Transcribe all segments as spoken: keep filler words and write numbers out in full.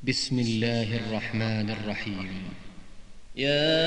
بسم الله الرحمن الرحيم. يا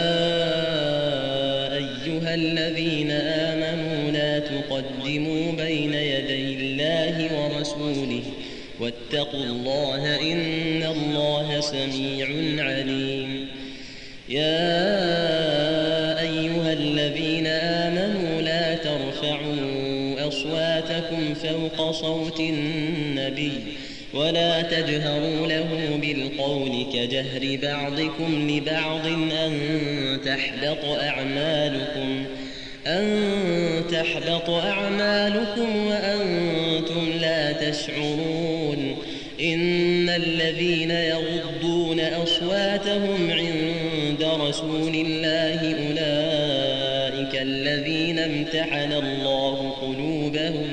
أيها الذين آمنوا لا تقدموا بين يدي الله ورسوله واتقوا الله إن الله سميع عليم. يا أيها الذين آمنوا لا ترفعوا أصواتكم فوق صوت النبي ولا تجهروا له بالقول كجهر بعضكم لبعض أن تحبط أعمالكم أن تحبط أعمالكم وأنتم لا تشعرون. إن الذين يغضون أصواتهم عند رسول الله أولئك الذين امتحن الله قلوبهم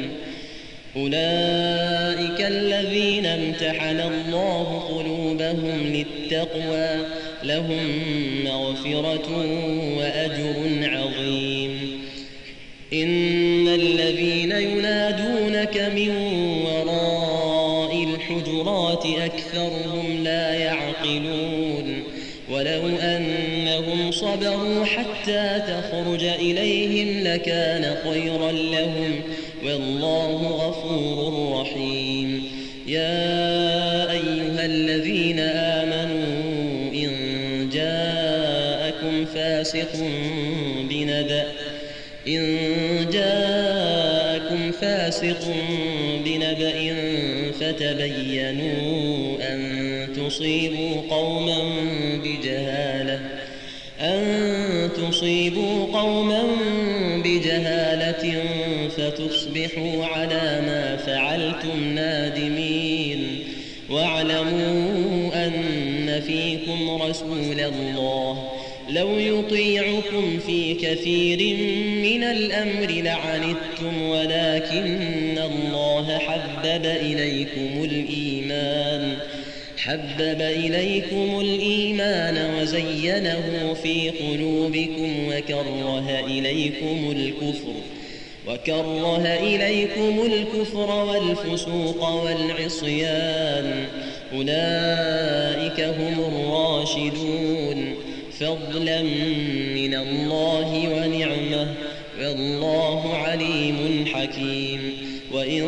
أولئك الذين امتحن الله قلوبهم للتقوى لهم مغفرة وأجر عظيم. إن الذين ينادونك من وراء الحجرات أكثرهم لا يعقلون. ولو أنهم صبروا حتى تخرج إليهم لكان خيرا لهم والله غفور رحيم. يا أيها الذين آمنوا إن جاءكم فاسق بنبأ إن جاءكم فاسق بنبأ فتبينوا أن تصيبوا قوما بجهالة أن تصيبوا قوما بجهالة فتصبحوا على ما فعلتم نادمين. واعلموا أن فيكم رسول الله لو يطيعكم في كثير من الأمر لعنتم ولكن الله حبب إليكم الإيمان حبب إليكم الإيمان وزينه في قلوبكم وكره إليكم الكفر وكره إليكم الكفر والفسوق والعصيان أولئك هم الراشدون فضلا من الله ونعمة والله عليم حكيم. وإن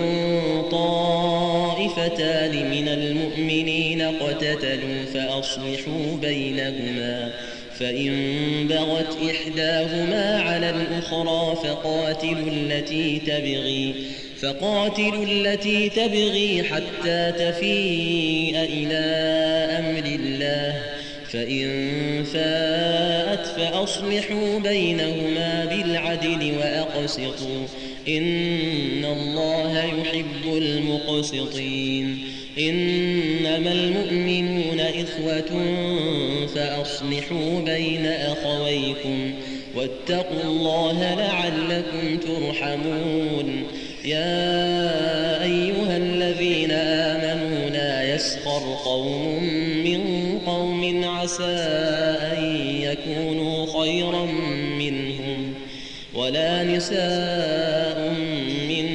طائفتان من المؤمنين اقتتلوا فأصلحوا بينهما فإن بغت إحداهما على الأخرى فقاتلوا التي تبغي فقاتلوا التي تبغي حتى تفيء إلى أمر الله فإن فاءت فأصلحوا بينهما بالعدل وأقسطوا إن الله يحب المقسطين. إنما المؤمنون إخوة فأصلحوا بين أخويكم واتقوا الله لعلكم ترحمون. يا أيها الذين آمنوا لا يسخر قوم من قوم عسى أن يكونوا خيرا منهم ولا نساء من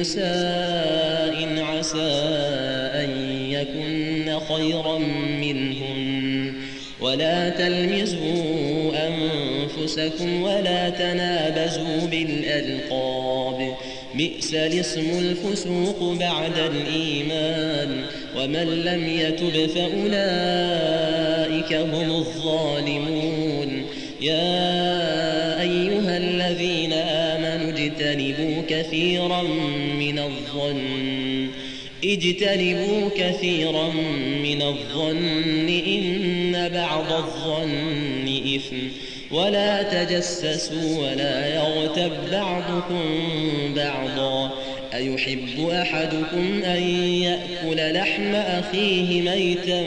نساء عسى أن يكن خيرا منهن ولا تلمزوا أنفسكم ولا تنابزوا بالألقاب بئس الاسم الفسوق بعد الإيمان ومن لم يتب فأولئك هم الظالمون. يا أيها الذين آمنوا اجتنبوا كثيرا من الظن اجتنبوا كثيرا من الظن إن بعض الظن إثم ولا تجسسوا ولا يغتب بعضكم بعضا أيحب أحدكم أن يأكل لحم أخيه ميتا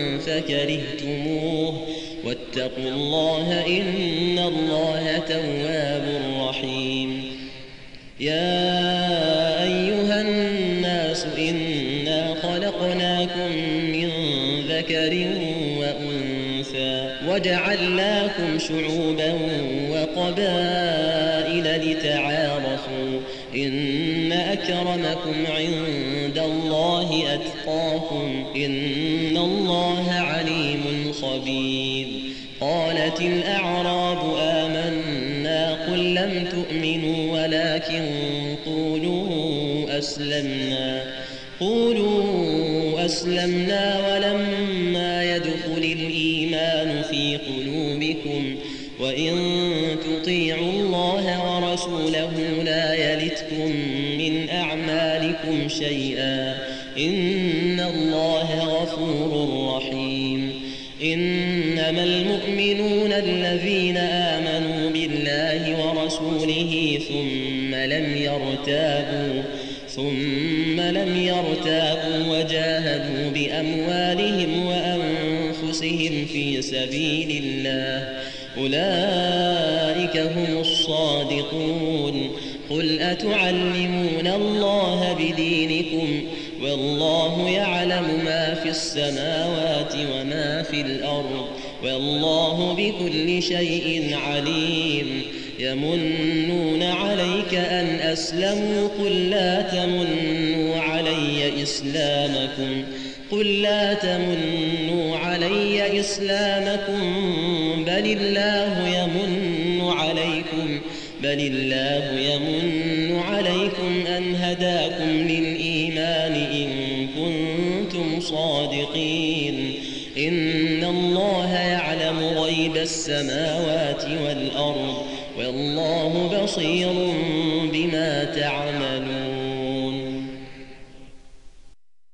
فكرهتموه واتقوا الله إن الله تواب رحيم. يا أيها الناس إنا خلقناكم من ذكر وأنثى وجعلناكم شعوبا وقبائل لتعارفوا إن أكرمكم عند الله أتقاكم إن الله عليم خبير. قالت الأعراب آمنا قل لم تؤمنوا ولكن قولوا أسلمنا قولوا أسلمنا ولما يدخل الإيمان في قلوبكم وإن تطيعوا الله ورسوله لا يلتكم من أعمالكم شيئا إن الله غفور رحيم. إنما المؤمنون الذين آمنوا بالله ورسوله ثم لم يرتابوا ثم لم يرتابوا وجاهدوا بأموالهم وأنفسهم في سبيل الله أولئك هم الصادقون. قل أتعلمون الله بدينكم والله يعلم ما في السماوات وما في الأرض والله بكل شيء عليم. يمنون عليك أن أسلموا قل لا تمنوا علي إسلامكم قل لا تمنوا علي إسلامكم بل الله يمن عليكم بل الله يمن عليكم أن هداكم للإيمان إن كنتم صادقين. إن الله يعلم غيب السماوات والأرض والله بصير بما تعملون.